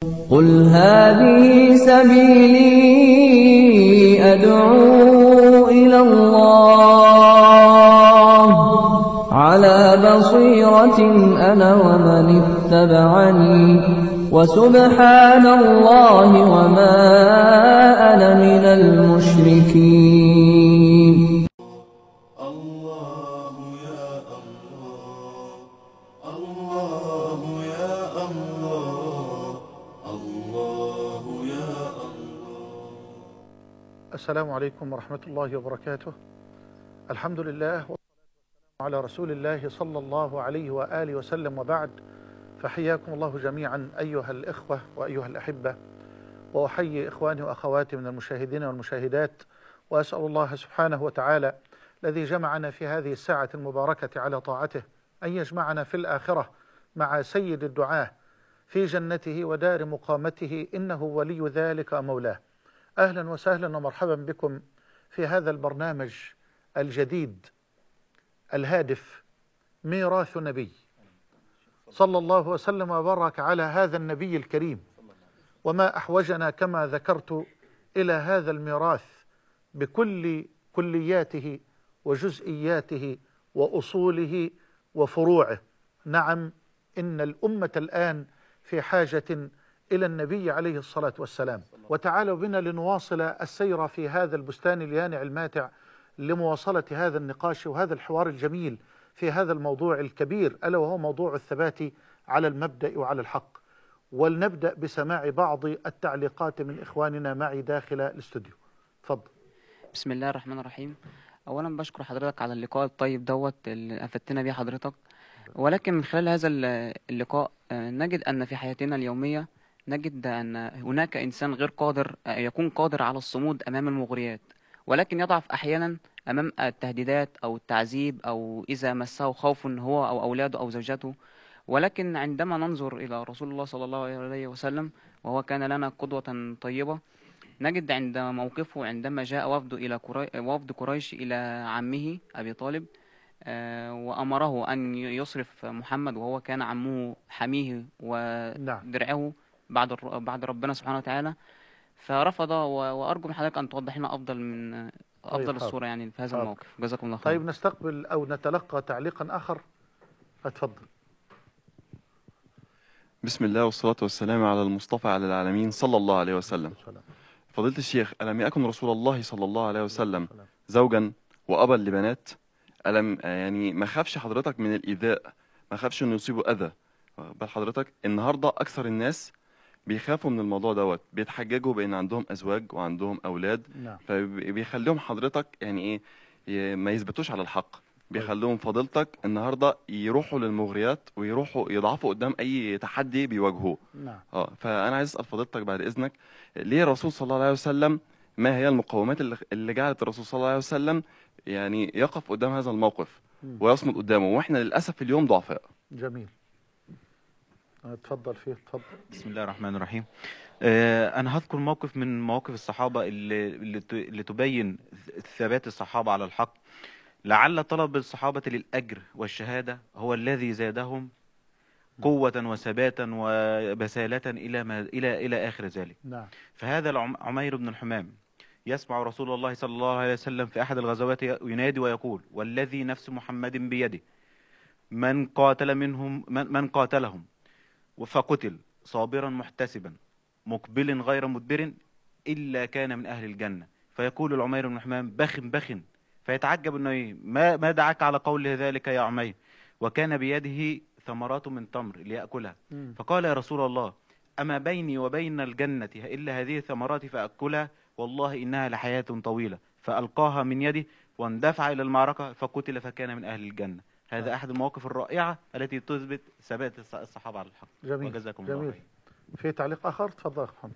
قل هذه سبيلي أدعو إلى الله على بصيرة أنا ومن اتبعني وسبحان الله وما أنا من المشركين. الله يا الله، الله يا الله، الله يا الله. السلام عليكم ورحمة الله وبركاته. الحمد لله والصلاة والسلام على رسول الله صلى الله عليه وآله وسلم، وبعد، فحياكم الله جميعا أيها الإخوة وأيها الأحبة، وأحيي إخواني وأخواتي من المشاهدين والمشاهدات، وأسأل الله سبحانه وتعالى الذي جمعنا في هذه الساعة المباركة على طاعته أن يجمعنا في الآخرة مع سيد الدعاة في جنته ودار مقامته، إنه ولي ذلك مولاه. أهلا وسهلا ومرحبا بكم في هذا البرنامج الجديد الهادف ميراث نبي، صلى الله وسلم وبارك على هذا النبي الكريم. وما أحوجنا كما ذكرت إلى هذا الميراث بكل كلياته وجزئياته وأصوله وفروعه. نعم، إن الأمة الآن في حاجة إلى النبي عليه الصلاة والسلام. وتعالوا بنا لنواصل السير في هذا البستان اليانع الماتع لمواصلة هذا النقاش وهذا الحوار الجميل في هذا الموضوع الكبير، ألا وهو موضوع الثبات على المبدأ وعلى الحق. ولنبدأ بسماع بعض التعليقات من إخواننا معي داخل الاستوديو. تفضل. بسم الله الرحمن الرحيم. اولا بشكر حضرتك على اللقاء الطيب دوت اللي افدتنا بيه حضرتك، ولكن من خلال هذا اللقاء نجد ان في حياتنا اليوميه نجد ان هناك انسان غير قادر يكون قادر على الصمود امام المغريات، ولكن يضعف احيانا امام التهديدات او التعذيب او اذا مسه خوف هو او اولاده او زوجته. ولكن عندما ننظر الى رسول الله صلى الله عليه وسلم، وهو كان لنا قدوه طيبه، نجد عند موقفه عندما جاء وفد قريش إلى عمه أبي طالب، وأمره أن يصرف محمد، وهو كان عمه حميه ودرعه بعد ربنا سبحانه وتعالى، فرفض. وأرجو من حضرتك أن توضح لنا أفضل الصورة يعني في هذا الموقف. جزاكم الله خير. طيب، نستقبل أو نتلقى تعليقا آخر. اتفضل. بسم الله والصلاة والسلام على المصطفى على العالمين صلى الله عليه وسلم. فضيلة الشيخ، ألم يكن رسول الله صلى الله عليه وسلم زوجا وأبا لبنات؟ ألم يعني ما خافش حضرتك من الإيذاء؟ ما خافش إنه يصيبه أذى؟ بل حضرتك النهاردة أكثر الناس بيخافوا من الموضوع دوت، بيتحججوا بأن عندهم أزواج وعندهم أولاد، فبيخليهم حضرتك يعني إيه ما يثبتوش على الحق، بيخلوهم فضيلتك النهارده يروحوا للمغريات ويروحوا يضعفوا قدام اي تحدي بيواجهوه. فانا عايز اسال فضيلتك بعد اذنك، ليه الرسول صلى الله عليه وسلم، ما هي المقومات اللي جعلت الرسول صلى الله عليه وسلم يعني يقف قدام هذا الموقف ويصمد قدامه، واحنا للاسف اليوم ضعفاء؟ جميل. اتفضل فيه. اتفضل. بسم الله الرحمن الرحيم. أنا هذكر موقف من مواقف الصحابة اللي تبين ثبات الصحابة على الحق. لعل طلب الصحابة للأجر والشهادة هو الذي زادهم قوة وثباتا وبسالة إلى آخر ذلك. فهذا عمير بن الحمام يسمع رسول الله صلى الله عليه وسلم في أحد الغزوات ينادي ويقول: والذي نفس محمد بيده من قاتلهم فقتل صابرا محتسبا مقبل غير مدبر إلا كان من أهل الجنة. فيقول العمير بن الحمام: بخ، فيتعجب انه ما دعاك على قول ذلك يا عمير؟ وكان بيده ثمرات من تمر ليأكلها. فقال: يا رسول الله، أما بيني وبين الجنة إلا هذه الثمرات فأكلها؟ والله إنها لحياة طويلة. فألقاها من يده واندفع إلى المعركة فقتل فكان من أهل الجنة. هذا أحد المواقف الرائعة التي تثبت ثبات الصحابة على الحق. جميل. وجزاكم جميل. الله خير. في تعليق آخر؟ تفضل محمد.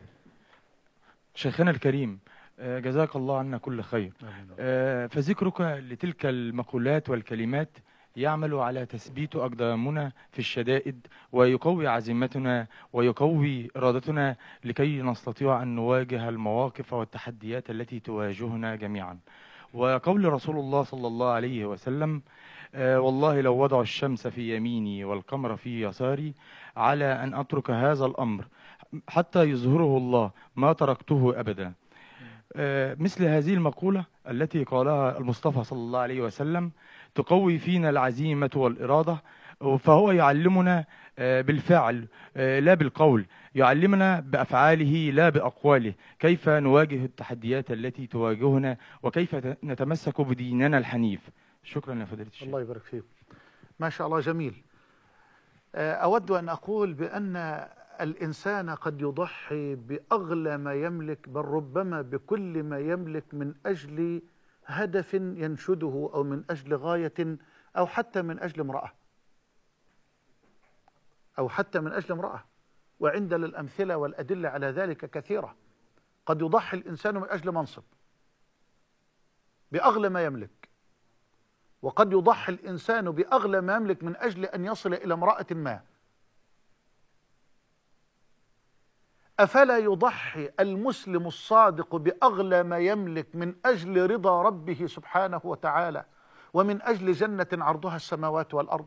شيخنا الكريم، جزاك الله عنا كل خير. فذكرك لتلك المقولات والكلمات يعمل على تثبيت أقدامنا في الشدائد، ويقوي عزيمتنا ويقوي إرادتنا لكي نستطيع أن نواجه المواقف والتحديات التي تواجهنا جميعا. وقول رسول الله صلى الله عليه وسلم: والله لو وضعوا الشمس في يميني والقمر في يساري على أن أترك هذا الأمر حتى يظهره الله ما تركته أبدا. مثل هذه المقولة التي قالها المصطفى صلى الله عليه وسلم تقوي فينا العزيمة والإرادة، فهو يعلمنا بالفعل لا بالقول، يعلمنا بأفعاله لا بأقواله كيف نواجه التحديات التي تواجهنا وكيف نتمسك بديننا الحنيف. شكرا يا فضيلة الشيخ. الله يبارك فيك. ما شاء الله، جميل. أود أن أقول بأن الإنسان قد يضحي بأغلى ما يملك، بل ربما بكل ما يملك، من أجل هدف ينشده أو من أجل غاية أو حتى من أجل امرأة وعندنا الأمثلة والأدلة على ذلك كثيرة. قد يضحي الإنسان من أجل منصب بأغلى ما يملك، وقد يضحي الإنسان بأغلى ما يملك من أجل أن يصل إلى امرأة ما. أفلا يضحي المسلم الصادق بأغلى ما يملك من أجل رضا ربه سبحانه وتعالى ومن أجل جنة عرضها السماوات والأرض؟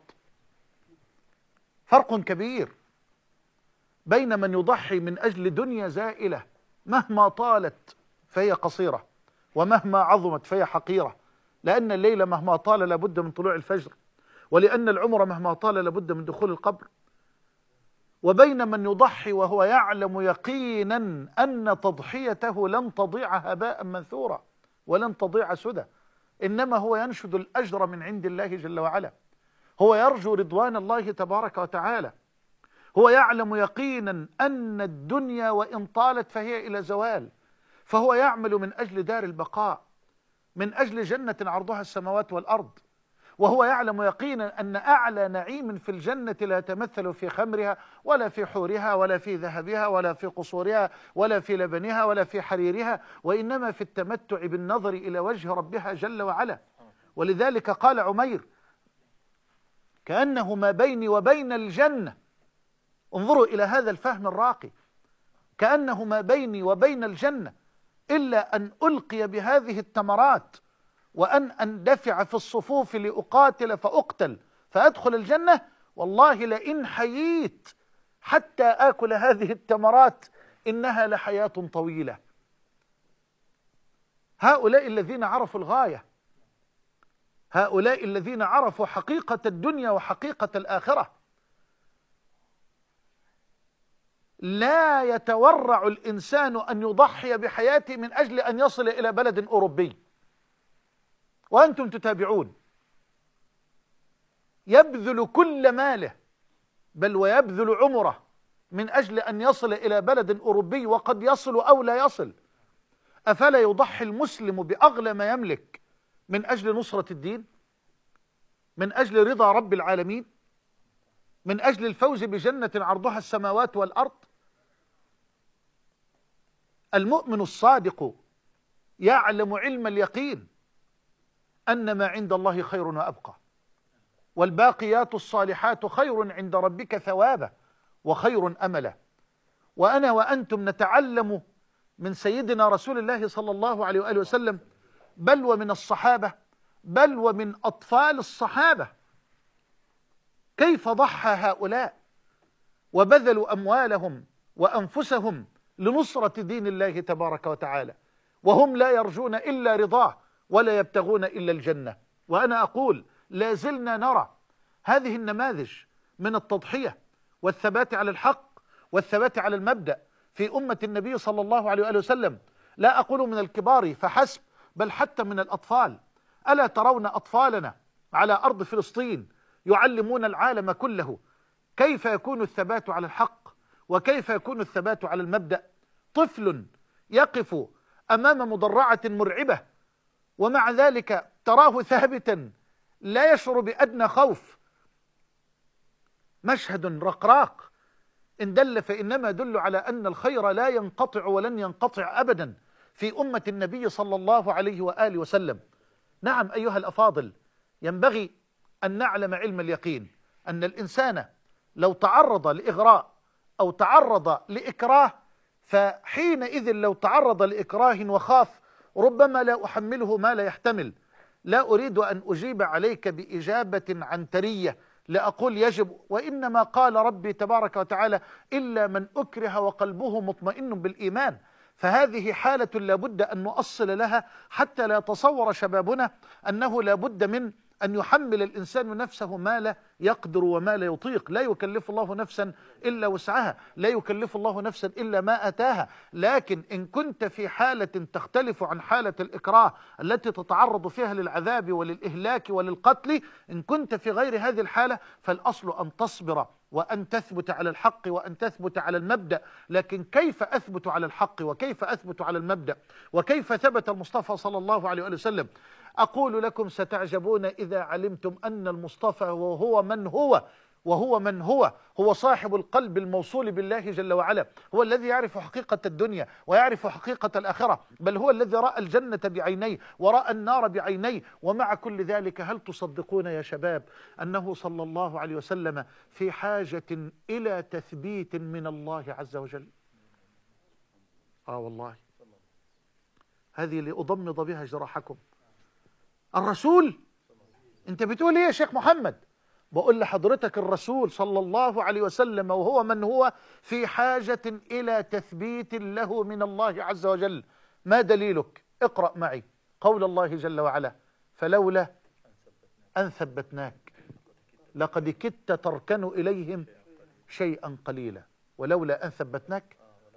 فرق كبير بين من يضحي من أجل دنيا زائلة مهما طالت فهي قصيرة، ومهما عظمت فهي حقيرة، لأن الليل مهما طال لابد من طلوع الفجر، ولأن العمر مهما طال لابد من دخول القبر. وبين من يضحي وهو يعلم يقينا أن تضحيته لن تضيع هباء منثورا ولن تضيع سدى، إنما هو ينشد الأجر من عند الله جل وعلا، هو يرجو رضوان الله تبارك وتعالى، هو يعلم يقينا أن الدنيا وإن طالت فهي إلى زوال، فهو يعمل من أجل دار البقاء، من أجل جنة عرضها السماوات والأرض، وهو يعلم يقينا أن أعلى نعيم في الجنة لا يتمثل في خمرها ولا في حورها ولا في ذهبها ولا في قصورها ولا في لبنها ولا في حريرها، وإنما في التمتع بالنظر إلى وجه ربها جل وعلا. ولذلك قال عمير: كأنه ما بيني وبين الجنة، انظروا إلى هذا الفهم الراقي، كأنه ما بيني وبين الجنة إلا أن ألقي بهذه التمرات وأن أندفع في الصفوف لأقاتل فأقتل فأدخل الجنة، والله لئن حييت حتى آكل هذه التمرات إنها لحياة طويلة. هؤلاء الذين عرفوا الغاية، هؤلاء الذين عرفوا حقيقة الدنيا وحقيقة الآخرة. لا يتورع الإنسان أن يضحي بحياته من أجل أن يصل إلى بلد أوروبي، وأنتم تتابعون، يبذل كل ماله بل ويبذل عمره من أجل أن يصل إلى بلد أوروبي، وقد يصل أو لا يصل. أفلا يضحي المسلم بأغلى ما يملك من أجل نصرة الدين، من أجل رضا رب العالمين، من أجل الفوز بجنة عرضها السماوات والأرض؟ المؤمن الصادق يعلم علم اليقين أن ما عند الله خير وأبقى، والباقيات الصالحات خير عند ربك ثوابا وخير أملا. وأنا وأنتم نتعلم من سيدنا رسول الله صلى الله عليه وآله وسلم، بل ومن الصحابة، بل ومن أطفال الصحابة، كيف ضحى هؤلاء وبذلوا أموالهم وأنفسهم لنصرة دين الله تبارك وتعالى، وهم لا يرجون إلا رضاه ولا يبتغون إلا الجنة. وأنا أقول لا زلنا نرى هذه النماذج من التضحية والثبات على الحق والثبات على المبدأ في أمة النبي صلى الله عليه وآله وسلم، لا أقول من الكبار فحسب بل حتى من الأطفال. ألا ترون أطفالنا على أرض فلسطين يعلمون العالم كله كيف يكون الثبات على الحق وكيف يكون الثبات على المبدأ؟ طفل يقف أمام مدرعة مرعبة ومع ذلك تراه ثابتا لا يشعر بأدنى خوف. مشهد رقراق إن دل فإنما يدل على أن الخير لا ينقطع ولن ينقطع أبدا في أمة النبي صلى الله عليه وآله وسلم. نعم أيها الأفاضل، ينبغي أن نعلم علم اليقين أن الإنسان لو تعرض لإغراء أو تعرض لإكراه، فحينئذ لو تعرض لإكراه وخاف ربما لا أحمله ما لا يحتمل، لا أريد أن أجيب عليك بإجابة عنترية لأقول يجب، وإنما قال ربي تبارك وتعالى إلا من أكره وقلبه مطمئن بالإيمان. فهذه حالة لابد أن نؤصل لها حتى لا يتصور شبابنا أنه لابد من أن يحمل الإنسان نفسه ما لا يقدر وما لا يطيق. لا يكلف الله نفسا إلا وسعها، لا يكلف الله نفسا إلا ما أتاها. لكن إن كنت في حالة تختلف عن حالة الإكراه التي تتعرض فيها للعذاب وللإهلاك وللقتل، إن كنت في غير هذه الحالة فالأصل أن تصبر وأن تثبت على الحق وأن تثبت على المبدأ. لكن كيف أثبت على الحق وكيف أثبت على المبدأ وكيف ثبت المصطفى صلى الله عليه وسلم؟ أقول لكم ستعجبون إذا علمتم أن المصطفى وهو من هو صاحب القلب الموصول بالله جل وعلا، هو الذي يعرف حقيقة الدنيا ويعرف حقيقة الآخرة، بل هو الذي رأى الجنة بعينيه ورأى النار بعينيه. ومع كل ذلك هل تصدقون يا شباب أنه صلى الله عليه وسلم في حاجة إلى تثبيت من الله عز وجل؟ والله هذه لأضمض بها جراحكم. الرسول، انت بتقول ايه يا شيخ محمد؟ بقول لحضرتك الرسول صلى الله عليه وسلم وهو من هو في حاجة إلى تثبيت له من الله عز وجل. ما دليلك؟ اقرأ معي قول الله جل وعلا: فلولا أن ثبتناك لقد كدت تركن إليهم شيئا قليلا. ولولا أن ثبتناك؟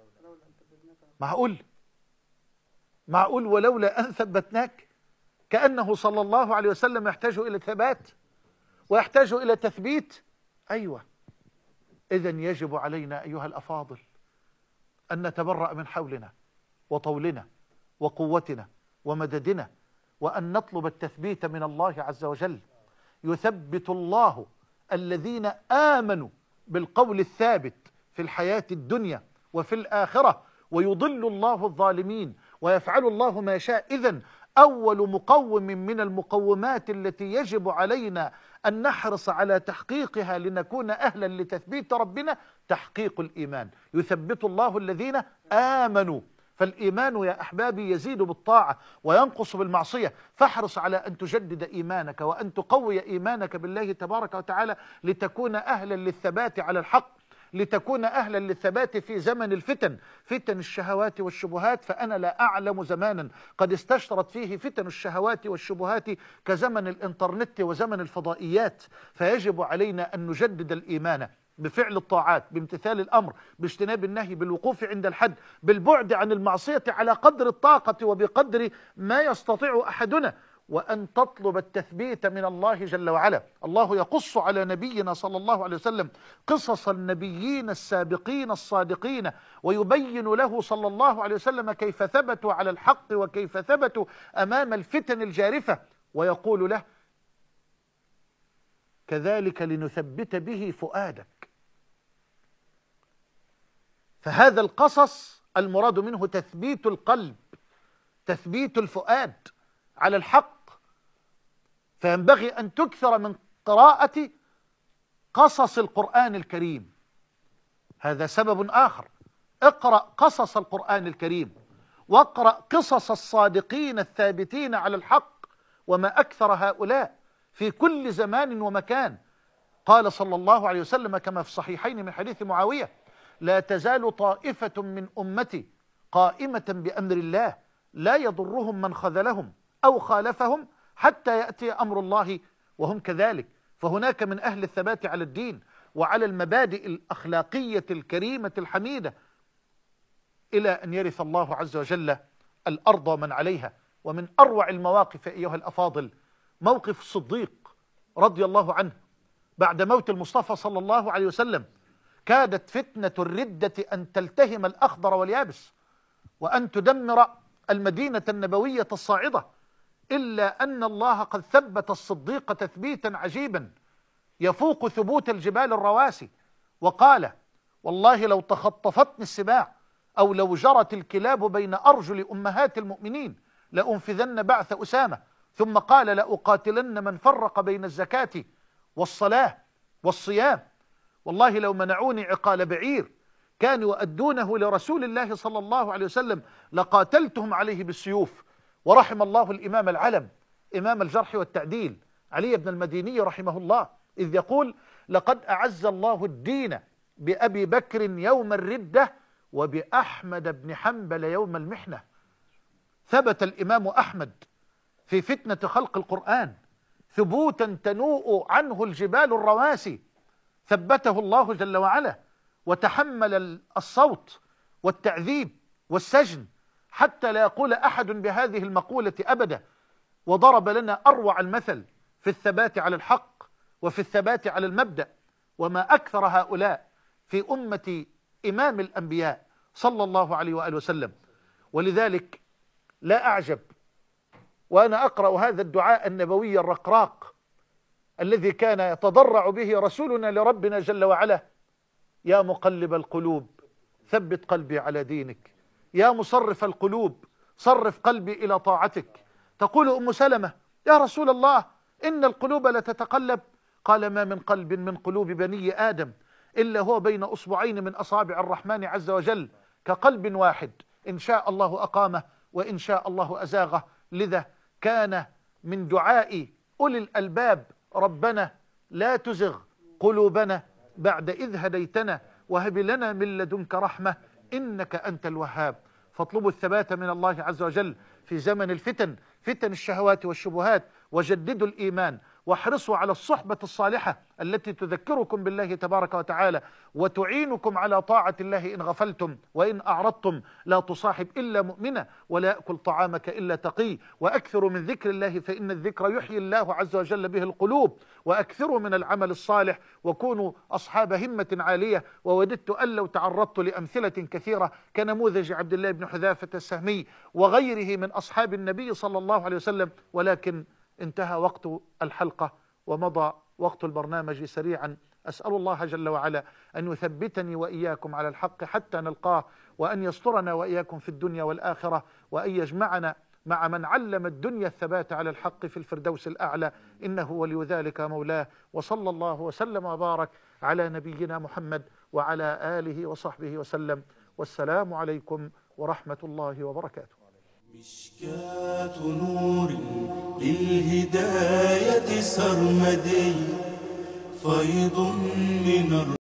معقول ولولا أن ثبتناك؟ كأنه صلى الله عليه وسلم يحتاج إلى ثبات ويحتاج إلى تثبيت. أيوة، إذن يجب علينا أيها الأفاضل أن نتبرأ من حولنا وطولنا وقوتنا ومددنا، وأن نطلب التثبيت من الله عز وجل. يثبت الله الذين آمنوا بالقول الثابت في الحياة الدنيا وفي الآخرة، ويضل الله الظالمين ويفعل الله ما شاء. إذن أول مقوم من المقومات التي يجب علينا أن نحرص على تحقيقها لنكون أهلا لتثبيت ربنا تحقيق الإيمان. يثبت الله الذين آمنوا. فالإيمان يا أحبابي يزيد بالطاعة وينقص بالمعصية، فاحرص على أن تجدد إيمانك وأن تقوي إيمانك بالله تبارك وتعالى لتكون أهلا للثبات على الحق، لتكون أهلا للثبات في زمن الفتن، فتن الشهوات والشبهات. فأنا لا أعلم زمانا قد استشرت فيه فتن الشهوات والشبهات كزمن الإنترنت وزمن الفضائيات. فيجب علينا أن نجدد الإيمان بفعل الطاعات، بامتثال الأمر، باجتناب النهي، بالوقوف عند الحد، بالبعد عن المعصية على قدر الطاقة وبقدر ما يستطيع أحدنا، وأن تطلب التثبيت من الله جل وعلا. الله يقص على نبينا صلى الله عليه وسلم قصص النبيين السابقين الصادقين، ويبين له صلى الله عليه وسلم كيف ثبتوا على الحق وكيف ثبتوا أمام الفتن الجارفة، ويقول له: كذلك لنثبت به فؤادك. فهذا القصص المراد منه تثبيت القلب، تثبيت الفؤاد على الحق. فينبغي أن تكثر من قراءة قصص القرآن الكريم. هذا سبب آخر. اقرأ قصص القرآن الكريم، واقرأ قصص الصادقين الثابتين على الحق، وما أكثر هؤلاء في كل زمان ومكان. قال صلى الله عليه وسلم كما في الصحيحين من حديث معاوية: لا تزال طائفة من أمتي قائمة بأمر الله لا يضرهم من خذلهم أو خالفهم حتى يأتي أمر الله وهم كذلك. فهناك من أهل الثبات على الدين وعلى المبادئ الأخلاقية الكريمة الحميدة إلى أن يرث الله عز وجل الأرض ومن عليها. ومن أروع المواقف أيها الأفاضل موقف الصديق رضي الله عنه بعد موت المصطفى صلى الله عليه وسلم. كادت فتنة الردة أن تلتهم الأخضر واليابس وأن تدمر المدينة النبوية الصاعدة، إلا أن الله قد ثبت الصديق تثبيتا عجيبا يفوق ثبوت الجبال الرواسي، وقال: والله لو تخطفتني السباع أو لو جرت الكلاب بين أرجل أمهات المؤمنين لأنفذن بعث أسامة. ثم قال: لأقاتلن من فرق بين الزكاة والصلاة والصيام. والله لو منعوني عقال بعير كانوا يؤدونه لرسول الله صلى الله عليه وسلم لقاتلتهم عليه بالسيوف. ورحم الله الإمام العلم إمام الجرح والتعديل علي بن المديني رحمه الله، إذ يقول: لقد أعز الله الدين بأبي بكر يوم الردة وبأحمد بن حنبل يوم المحنة. ثبت الإمام أحمد في فتنة خلق القرآن ثبوتا تنوء عنه الجبال الرواسي، ثبته الله جل وعلا، وتحمل الصوت والتعذيب والسجن حتى لا يقول أحد بهذه المقولة أبدا، وضرب لنا أروع المثل في الثبات على الحق وفي الثبات على المبدأ. وما أكثر هؤلاء في أمة إمام الأنبياء صلى الله عليه وآله وسلم. ولذلك لا أعجب وأنا أقرأ هذا الدعاء النبوي الرقراق الذي كان يتضرع به رسولنا لربنا جل وعلا: يا مقلب القلوب ثبت قلبي على دينك، يا مصرف القلوب صرف قلبي إلى طاعتك. تقول أم سلمة: يا رسول الله إن القلوب لتتقلب. قال: ما من قلب من قلوب بني آدم إلا هو بين أصبعين من أصابع الرحمن عز وجل كقلب واحد، إن شاء الله أقامه وإن شاء الله أزاغه. لذا كان من دعاء أولي الألباب: ربنا لا تزغ قلوبنا بعد إذ هديتنا وهب لنا من لدنك رحمة إنك أنت الوهاب. فاطلبوا الثبات من الله عز وجل في زمن الفتن، فتن الشهوات والشبهات، وجددوا الإيمان، واحرصوا على الصحبة الصالحة التي تذكركم بالله تبارك وتعالى وتعينكم على طاعة الله إن غفلتم. وإن أعرضتم لا تصاحب إلا مؤمنا ولا يأكل طعامك إلا تقي. وأكثروا من ذكر الله فإن الذكر يحيي الله عز وجل به القلوب. وأكثروا من العمل الصالح وكونوا أصحاب همة عالية. ووددت أن لو تعرضت لأمثلة كثيرة كنموذج عبد الله بن حذافة السهمي وغيره من أصحاب النبي صلى الله عليه وسلم، ولكن انتهى وقت الحلقة ومضى وقت البرنامج سريعا. أسأل الله جل وعلا أن يثبتني وإياكم على الحق حتى نلقاه، وأن يسترنا وإياكم في الدنيا والآخرة، وأن يجمعنا مع من علم الدنيا الثبات على الحق في الفردوس الأعلى، إنه ولي ذلك مولاه. وصلى الله وسلم وبارك على نبينا محمد وعلى آله وصحبه وسلم. والسلام عليكم ورحمة الله وبركاته. مشكاة نور للهداية سرمدي، فيض من